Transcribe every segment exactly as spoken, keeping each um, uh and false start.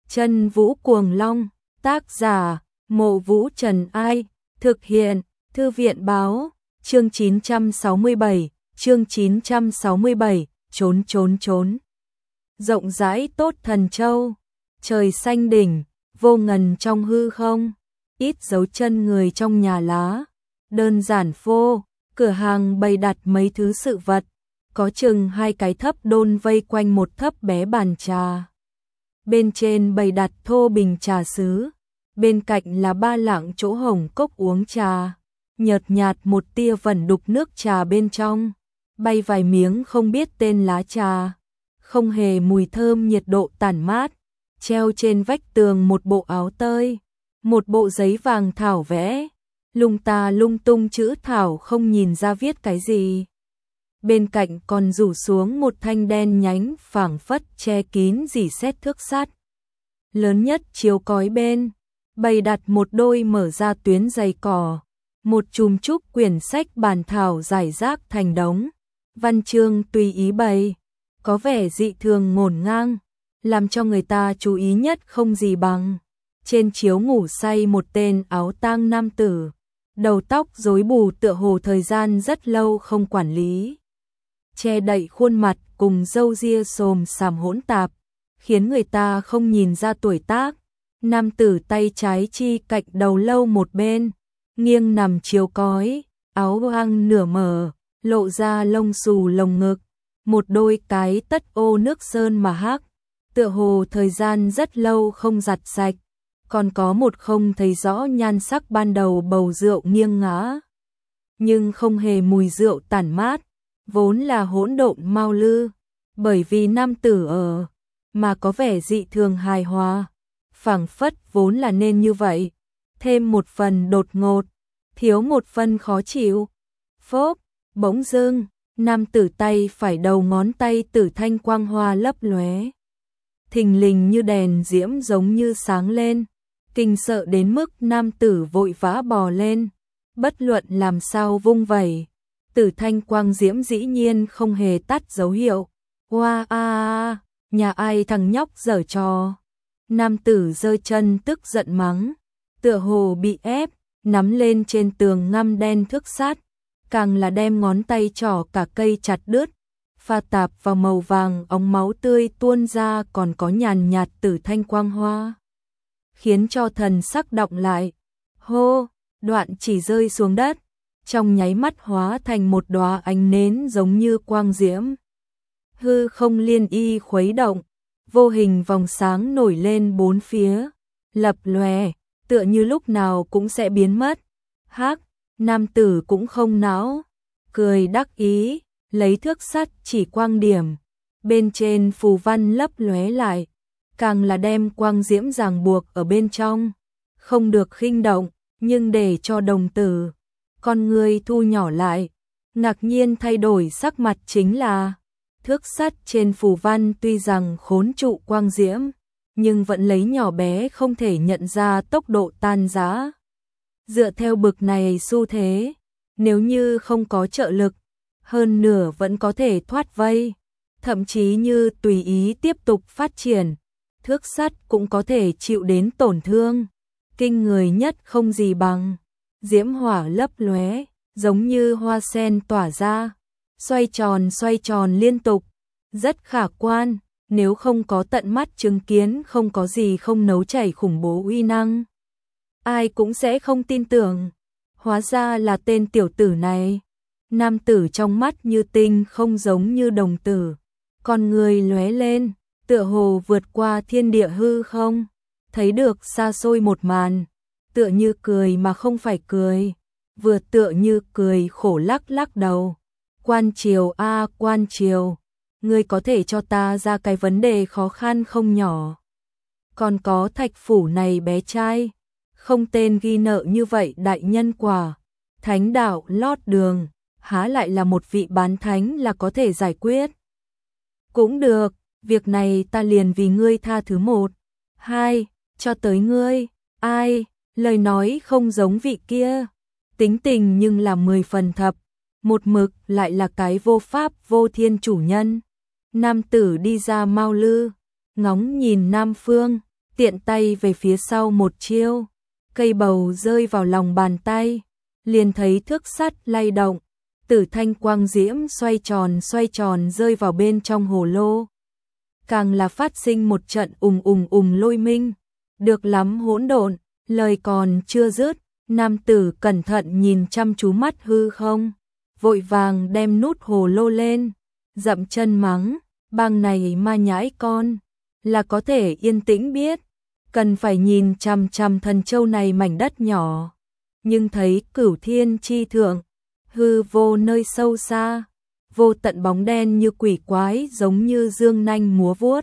Chân Vũ Cuồng Long, tác giả, Mộ Vũ Trần Ai, thực hiện, Thư viện Báo, chương chín trăm sáu mươi bảy, chương chín trăm sáu mươi bảy, trốn trốn trốn. Rộng rãi tốt thần châu, trời xanh đỉnh, vô ngần trong hư không, ít dấu chân người trong nhà lá, đơn giản phô, cửa hàng bày đặt mấy thứ sự vật, có chừng hai cái thấp đôn vây quanh một thấp bé bàn trà. Bên trên bày đặt thô bình trà sứ, bên cạnh là ba lạng chỗ hồng cốc uống trà, nhợt nhạt một tia vẩn đục nước trà bên trong, bay vài miếng không biết tên lá trà, không hề mùi thơm nhiệt độ tản mát, treo trên vách tường một bộ áo tơi, một bộ giấy vàng thảo vẽ, lung ta lung tung chữ thảo không nhìn ra viết cái gì. Bên cạnh còn rủ xuống một thanh đen nhánh phảng phất che kín rỉ sét thước sắt. Lớn nhất chiếu cói bên, bày đặt một đôi mở ra tuyến giày cỏ, một chùm trúc quyển sách bản thảo rải rác thành đống, văn chương tùy ý bày, có vẻ dị thường ngổn ngang, làm cho người ta chú ý nhất không gì bằng. Trên chiếu ngủ say một tên áo tang nam tử, đầu tóc rối bù tựa hồ thời gian rất lâu không quản lý, che đậy khuôn mặt cùng râu ria xồm xàm hỗn tạp, khiến người ta không nhìn ra tuổi tác. Nam tử tay trái chi cạnh đầu lâu một bên, nghiêng nằm chiếu cói, áo băng nửa mở, lộ ra lông xù lồng ngực, một đôi cái tất ô nước sơn mà hắc, tựa hồ thời gian rất lâu không giặt sạch, còn có một không thấy rõ nhan sắc ban đầu bầu rượu nghiêng ngã, nhưng không hề mùi rượu tản mát, vốn là hỗn độn mau lư, bởi vì nam tử ở mà có vẻ dị thường hài hòa, phảng phất vốn là nên như vậy, thêm một phần đột ngột, thiếu một phần khó chịu. Phốp, bỗng dưng, nam tử tay phải đầu ngón tay tử thanh quang hoa lấp lóe, thình lình như đèn diễm giống như sáng lên, kinh sợ đến mức nam tử vội vã bò lên, bất luận làm sao vung vẩy, tử thanh quang diễm dĩ nhiên không hề tắt dấu hiệu. Hoa a a, nhà ai thằng nhóc giở trò. Nam tử giơ chân tức giận mắng, tựa hồ bị ép, nắm lên trên tường ngăm đen thước sắt, càng là đem ngón tay trỏ cả cây chặt đứt, pha tạp vào màu vàng óng máu tươi tuôn ra còn có nhàn nhạt tử thanh quang hoa, khiến cho thần sắc động lại. Hô, đoạn chỉ rơi xuống đất, trong nháy mắt hóa thành một đóa ánh nến giống như quang diễm. Hư không liên y khuấy động, vô hình vòng sáng nổi lên bốn phía, lập lòe, tựa như lúc nào cũng sẽ biến mất. Hắc, nam tử cũng không não, cười đắc ý, lấy thước sắt chỉ quang điểm, bên trên phù văn lấp lóe lại, càng là đem quang diễm ràng buộc ở bên trong, không được khinh động, nhưng để cho đồng tử, con người thu nhỏ lại, ngạc nhiên thay đổi sắc mặt chính là thước sắt trên phù văn tuy rằng khốn trụ quang diễm, nhưng vẫn lấy nhỏ bé không thể nhận ra tốc độ tan rã. Dựa theo bực này xu thế, nếu như không có trợ lực, hơn nửa vẫn có thể thoát vây, thậm chí như tùy ý tiếp tục phát triển, thước sắt cũng có thể chịu đến tổn thương. Kinh người nhất không gì bằng, diễm hỏa lấp lóe, giống như hoa sen tỏa ra, xoay tròn xoay tròn liên tục, rất khả quan, nếu không có tận mắt chứng kiến không có gì không nấu chảy khủng bố uy năng. Ai cũng sẽ không tin tưởng, hóa ra là tên tiểu tử này. Nam tử trong mắt như tinh không giống như đồng tử, con người lóe lên, tựa hồ vượt qua thiên địa hư không, thấy được xa xôi một màn, tựa như cười mà không phải cười, vừa tựa như cười khổ lắc lắc đầu. Quan triều a à, quan triều, ngươi có thể cho ta ra cái vấn đề khó khăn không nhỏ. Còn có thạch phủ này bé trai, không tên ghi nợ như vậy đại nhân quả, thánh đạo lót đường, há lại là một vị bán thánh là có thể giải quyết. Cũng được, việc này ta liền vì ngươi tha thứ một, hai, cho tới ngươi. Ai, lời nói không giống vị kia, tính tình nhưng là mười phần thập, một mực lại là cái vô pháp vô thiên chủ nhân. Nam tử đi ra mau lư, ngóng nhìn Nam Phương, tiện tay về phía sau một chiêu, cây bầu rơi vào lòng bàn tay, liền thấy thước sắt lay động, tử thanh quang diễm xoay tròn xoay tròn rơi vào bên trong hồ lô. Càng là phát sinh một trận ùng ùng ùng lôi minh, được lắm hỗn độn, lời còn chưa dứt, nam tử cẩn thận nhìn chăm chú mắt hư không, vội vàng đem nút hồ lô lên, dậm chân mắng, bang này ma nhãi con, là có thể yên tĩnh biết, cần phải nhìn chằm chằm thần châu này mảnh đất nhỏ, nhưng thấy cửu thiên chi thượng, hư vô nơi sâu xa, vô tận bóng đen như quỷ quái giống như dương nanh múa vuốt,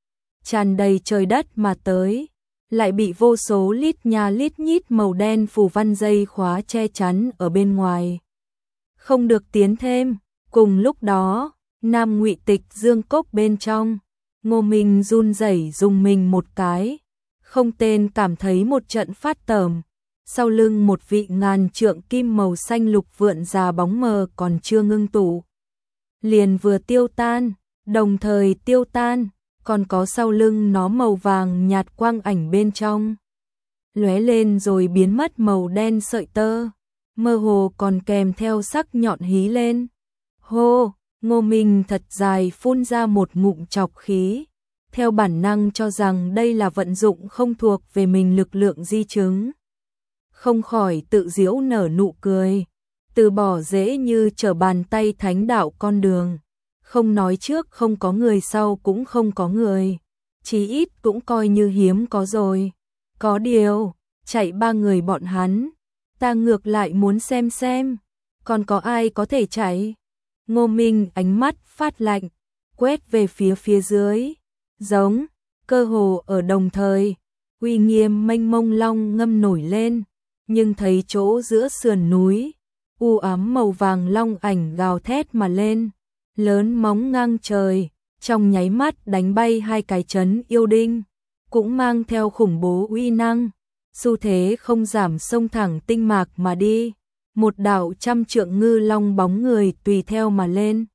tràn đầy trời đất mà tới, lại bị vô số lít nha lít nhít màu đen phù văn dây khóa che chắn ở bên ngoài. Không được tiến thêm, cùng lúc đó, Nam Ngụy Tịch Dương cốc bên trong, Ngô Minh run rẩy dùng mình một cái, không tên cảm thấy một trận phát tởm, sau lưng một vị ngàn trượng kim màu xanh lục vượn già bóng mờ còn chưa ngưng tụ, liền vừa tiêu tan, đồng thời tiêu tan, còn có sau lưng nó màu vàng nhạt quang ảnh bên trong, lóe lên rồi biến mất màu đen sợi tơ, mơ hồ còn kèm theo sắc nhọn hí lên. Hô, Ngô Minh thật dài phun ra một ngụm trọc khí, theo bản năng cho rằng đây là vận dụng không thuộc về mình lực lượng di chứng. Không khỏi tự giễu nở nụ cười, từ bỏ dễ như trở bàn tay thánh đạo con đường. Không nói trước không có người sau cũng không có người, chí ít cũng coi như hiếm có rồi. Có điều, chạy ba người bọn hắn, ta ngược lại muốn xem xem, còn có ai có thể chạy. Ngô Minh ánh mắt phát lạnh, quét về phía phía dưới, giống, cơ hồ ở đồng thời, uy nghiêm mênh mông long ngâm nổi lên, nhưng thấy chỗ giữa sườn núi, u ám màu vàng long ảnh gào thét mà lên, lớn móng ngang trời, trong nháy mắt đánh bay hai cái trấn yêu đinh, cũng mang theo khủng bố uy năng, xu thế không giảm xông thẳng tinh mạc mà đi, một đạo trăm trượng ngư long bóng người tùy theo mà lên.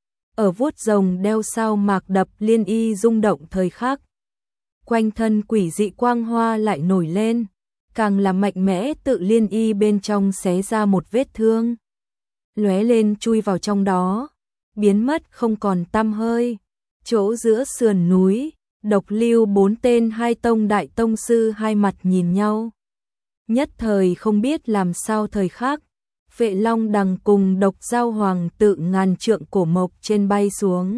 Ở vuốt rồng đeo sao mạc đập liên y rung động thời khắc, quanh thân quỷ dị quang hoa lại nổi lên, càng là mạnh mẽ tự liên y bên trong xé ra một vết thương, lóe lên chui vào trong đó, biến mất không còn tăm hơi. Chỗ giữa sườn núi, Độc Lưu bốn tên hai tông đại tông sư hai mặt nhìn nhau, nhất thời không biết làm sao thời khắc. Vệ Long Đằng cùng Độc Giao Hoàng tự ngàn trượng cổ mộc trên bay xuống,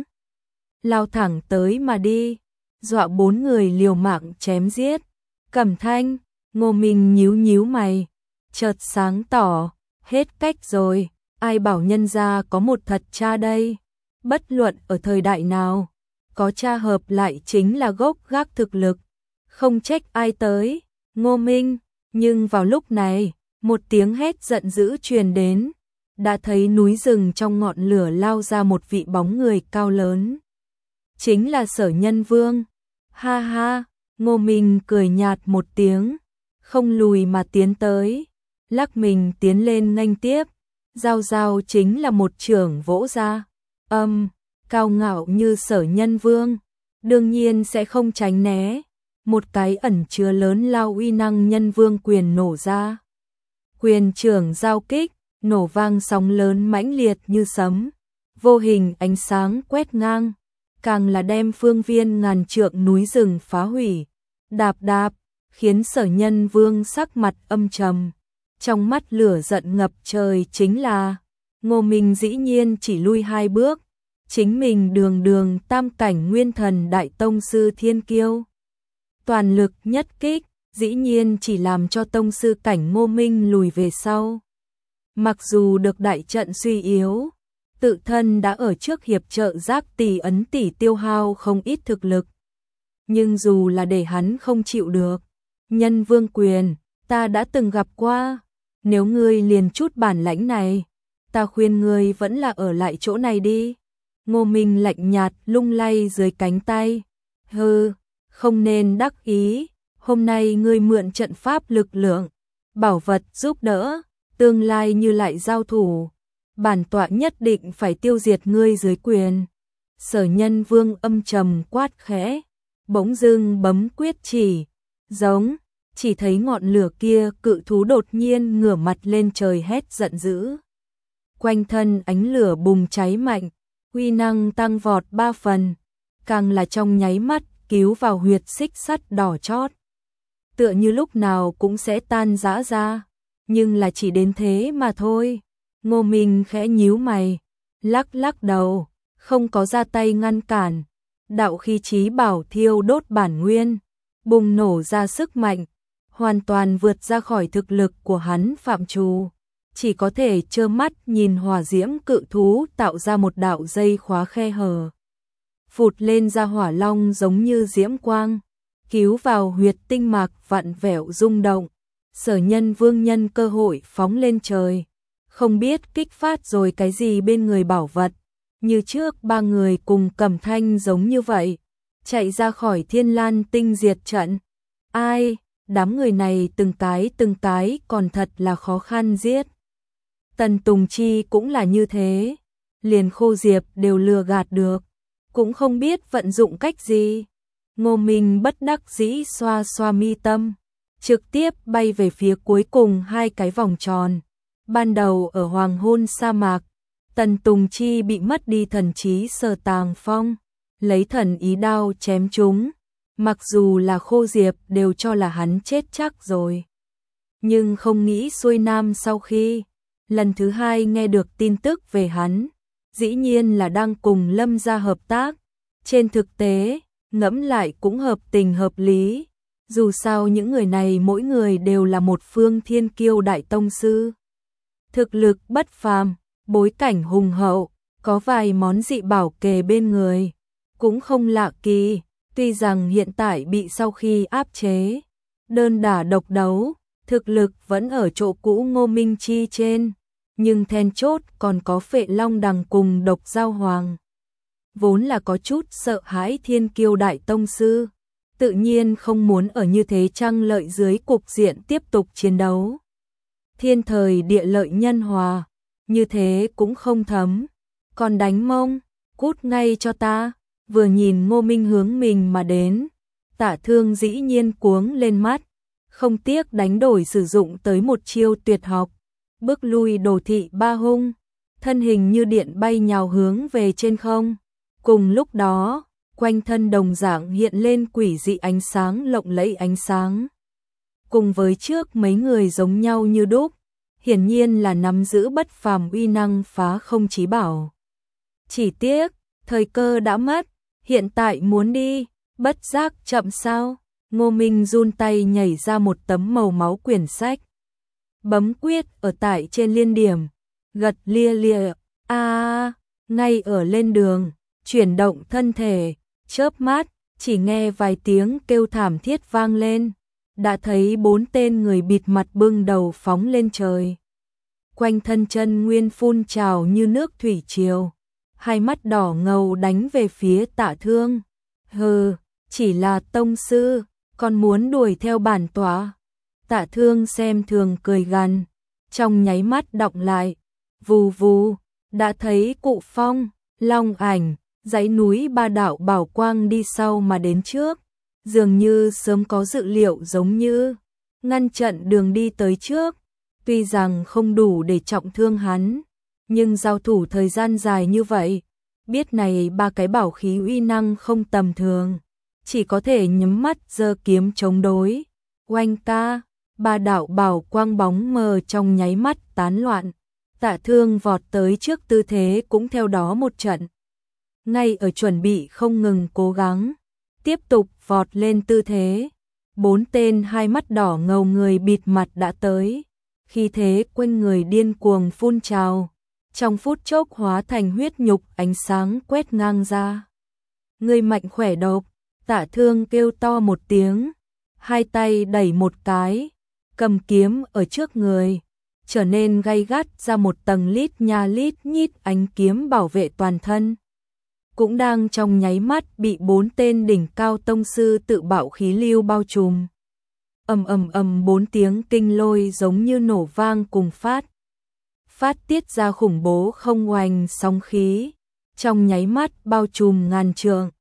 lao thẳng tới mà đi, dọa bốn người liều mạng chém giết. Cẩm Thanh, Ngô Minh nhíu nhíu mày, chợt sáng tỏ, hết cách rồi, ai bảo nhân gia có một thật cha đây, bất luận ở thời đại nào, có cha hợp lại chính là gốc gác thực lực, không trách ai tới. Ngô Minh, nhưng vào lúc này, một tiếng hét giận dữ truyền đến, đã thấy núi rừng trong ngọn lửa lao ra một vị bóng người cao lớn. Chính là Sở Nhân Vương. Ha ha, Ngô Minh cười nhạt một tiếng, không lùi mà tiến tới, lắc mình tiến lên nghênh tiếp, giao giao chính là một chưởng vỗ ra. Âm, cao ngạo như Sở Nhân Vương, đương nhiên sẽ không tránh né, một cái ẩn chứa lớn lao uy năng nhân vương quyền nổ ra. Quyền trưởng giao kích, nổ vang sóng lớn mãnh liệt như sấm, vô hình ánh sáng quét ngang, càng là đem phương viên ngàn trượng núi rừng phá hủy, đạp đạp, khiến Sở Nhân Vương sắc mặt âm trầm, trong mắt lửa giận ngập trời. Chính là Ngô Minh dĩ nhiên chỉ lui hai bước, chính mình đường đường tam cảnh nguyên thần đại tông sư thiên kiêu, toàn lực nhất kích, dĩ nhiên chỉ làm cho tông sư cảnh Ngô Minh lùi về sau. Mặc dù được đại trận suy yếu, tự thân đã ở trước hiệp trợ Giác Tỷ ấn tỷ tiêu hao không ít thực lực, nhưng dù là để hắn không chịu được, nhân vương quyền, ta đã từng gặp qua, nếu ngươi liền chút bản lãnh này, ta khuyên ngươi vẫn là ở lại chỗ này đi. Ngô Minh lạnh nhạt lung lay dưới cánh tay, hừ, không nên đắc ý, hôm nay ngươi mượn trận pháp lực lượng, bảo vật giúp đỡ, tương lai như lại giao thủ, bản tọa nhất định phải tiêu diệt ngươi dưới quyền. Sở Nhân Vương âm trầm quát khẽ, bỗng dưng bấm quyết chỉ, Giống, chỉ thấy ngọn lửa kia cự thú đột nhiên ngửa mặt lên trời hét giận dữ. Quanh thân ánh lửa bùng cháy mạnh, uy năng tăng vọt ba phần, càng là trong nháy mắt cứu vào huyệt xích sắt đỏ chót. Tựa như lúc nào cũng sẽ tan rã ra, nhưng là chỉ đến thế mà thôi. Ngô Minh khẽ nhíu mày, lắc lắc đầu, không có ra tay ngăn cản. Đạo khí chí bảo thiêu đốt bản nguyên, bùng nổ ra sức mạnh, hoàn toàn vượt ra khỏi thực lực của hắn phạm trù. Chỉ có thể trơ mắt nhìn hỏa diễm cự thú tạo ra một đạo dây khóa khe hở. Phụt lên ra hỏa long giống như diễm quang, cứu vào huyệt tinh mạc vặn vẹo rung động. Sở Nhân Vương nhân cơ hội phóng lên trời, không biết kích phát rồi cái gì bên người bảo vật. Như trước ba người cùng Cẩm Thanh giống như vậy, chạy ra khỏi Thiên Lan Tinh diệt trận. Ai, đám người này từng cái từng cái còn thật là khó khăn giết. Tần Tùng Chi cũng là như thế, liền Khô Diệp đều lừa gạt được, cũng không biết vận dụng cách gì. Ngô Minh bất đắc dĩ xoa xoa mi tâm, trực tiếp bay về phía cuối cùng hai cái vòng tròn. Ban đầu ở Hoàng Hôn sa mạc, Tần Tùng Chi bị mất đi thần trí Sở Tàng Phong, lấy thần ý đao chém chúng. Mặc dù là Khô Diệp đều cho là hắn chết chắc rồi, nhưng không nghĩ xuôi nam sau khi lần thứ hai nghe được tin tức về hắn, dĩ nhiên là đang cùng Lâm gia hợp tác. Trên thực tế, ngẫm lại cũng hợp tình hợp lý, dù sao những người này mỗi người đều là một phương thiên kiêu đại tông sư. Thực lực bất phàm, bối cảnh hùng hậu, có vài món dị bảo kề bên người, cũng không lạ kỳ. Tuy rằng hiện tại bị sau khi áp chế, đơn đả độc đấu, thực lực vẫn ở chỗ cũ Ngô Minh Chi trên, nhưng then chốt còn có Phệ Long Đằng cùng Độc Giao Hoàng. Vốn là có chút sợ hãi thiên kiêu đại tông sư, tự nhiên không muốn ở như thế trăng lợi dưới cục diện tiếp tục chiến đấu. Thiên thời địa lợi nhân hòa, như thế cũng không thấm, còn đánh mông, cút ngay cho ta. Vừa nhìn Ngô Minh hướng mình mà đến, Tạ Thương dĩ nhiên cuống lên mắt, không tiếc đánh đổi sử dụng tới một chiêu tuyệt học, bước lui đồ thị ba hung, thân hình như điện bay nhào hướng về trên không. Cùng lúc đó, quanh thân đồng dạng hiện lên quỷ dị ánh sáng lộng lẫy ánh sáng. Cùng với trước mấy người giống nhau như đúc, hiển nhiên là nắm giữ bất phàm uy năng phá không chí bảo. Chỉ tiếc, thời cơ đã mất. Hiện tại muốn đi, bất giác chậm sao? Ngô Minh run tay nhảy ra một tấm màu máu quyển sách. Bấm quyết ở tại trên liên điểm, gật lia lia, a ngay ở lên đường, chuyển động thân thể, chớp mắt, chỉ nghe vài tiếng kêu thảm thiết vang lên. Đã thấy bốn tên người bịt mặt bưng đầu phóng lên trời. Quanh thân chân nguyên phun trào như nước thủy triều. Hai mắt đỏ ngầu đánh về phía Tạ Thương. Hừ, chỉ là tông sư, còn muốn đuổi theo bản tọa. Tạ Thương xem thường cười gằn, trong nháy mắt đọng lại. Vù vù, đã thấy Cụ Phong, Long Ảnh, dãy núi ba đạo bảo quang đi sau mà đến trước. Dường như sớm có dự liệu giống như ngăn chặn đường đi tới trước. Tuy rằng không đủ để trọng thương hắn, nhưng giao thủ thời gian dài như vậy, biết này ba cái bảo khí uy năng không tầm thường, chỉ có thể nhắm mắt giơ kiếm chống đối. Oanh ca, ba đạo bảo quang bóng mờ trong nháy mắt tán loạn. Tạ Thương vọt tới trước tư thế cũng theo đó một trận. Ngay ở chuẩn bị không ngừng cố gắng, tiếp tục vọt lên tư thế. Bốn tên hai mắt đỏ ngầu người bịt mặt đã tới, khi thế quanh người điên cuồng phun trào. Trong phút chốc hóa thành huyết nhục ánh sáng quét ngang ra. Người mạnh khỏe độc, Tạ Thương kêu to một tiếng, hai tay đẩy một cái, cầm kiếm ở trước người, trở nên gay gắt ra một tầng lít nha lít nhít ánh kiếm bảo vệ toàn thân. Cũng đang trong nháy mắt bị bốn tên đỉnh cao tông sư tự bạo khí lưu bao trùm. Ầm ầm ầm bốn tiếng kinh lôi giống như nổ vang cùng phát. Phát tiết ra khủng bố không oanh sóng khí, trong nháy mắt bao trùm ngàn trượng,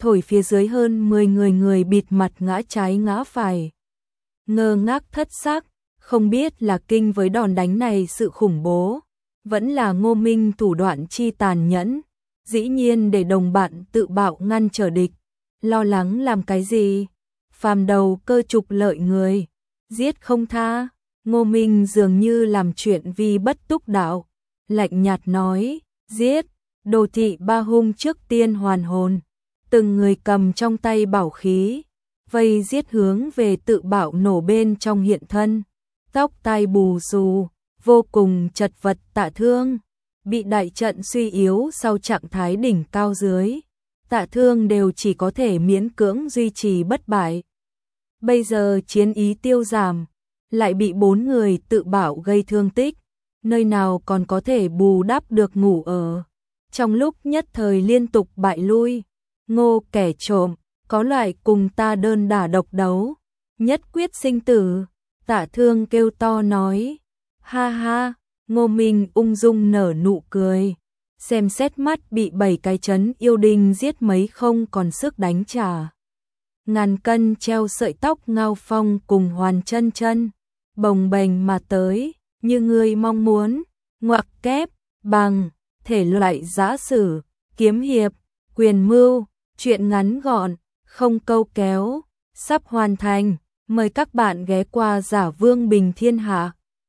thổi phía dưới hơn mười người người bịt mặt ngã trái ngã phải. Ngơ ngác thất xác, không biết là kinh với đòn đánh này sự khủng bố, vẫn là Ngô Minh thủ đoạn chi tàn nhẫn, dĩ nhiên để đồng bạn tự bạo ngăn trở địch, lo lắng làm cái gì? Phàm đầu cơ trục lợi người, giết không tha. Ngô Minh dường như làm chuyện vi bất túc đạo, lạnh nhạt nói, giết. Đồ thị ba hung trước tiên hoàn hồn, từng người cầm trong tay bảo khí, vây giết hướng về tự bạo nổ bên trong hiện thân, tóc tai bù xù, vô cùng chật vật. Tạ Thương bị đại trận suy yếu sau trạng thái đỉnh cao dưới, Tạ Thương đều chỉ có thể miễn cưỡng duy trì bất bại. Bây giờ chiến ý tiêu giảm, lại bị bốn người tự bạo gây thương tích, nơi nào còn có thể bù đắp được ngủ ở. Trong lúc nhất thời liên tục bại lui, Ngô kẻ trộm, có loại cùng ta đơn đả độc đấu, nhất quyết sinh tử. Tạ Thương kêu to nói, ha ha. Ngô Minh ung dung nở nụ cười, xem xét mắt bị bảy cái chấn yêu đinh giết mấy không còn sức đánh trả. Ngàn cân treo sợi tóc Ngao Phong cùng Hoàn Chân Chân bồng bềnh mà tới, như người mong muốn, ngoặc kép, bằng, thể loại giã sử, kiếm hiệp, quyền mưu, truyện ngắn gọn, không câu kéo, sắp hoàn thành. Mời các bạn ghé qua Giả Vương Bình Thiên Hạ.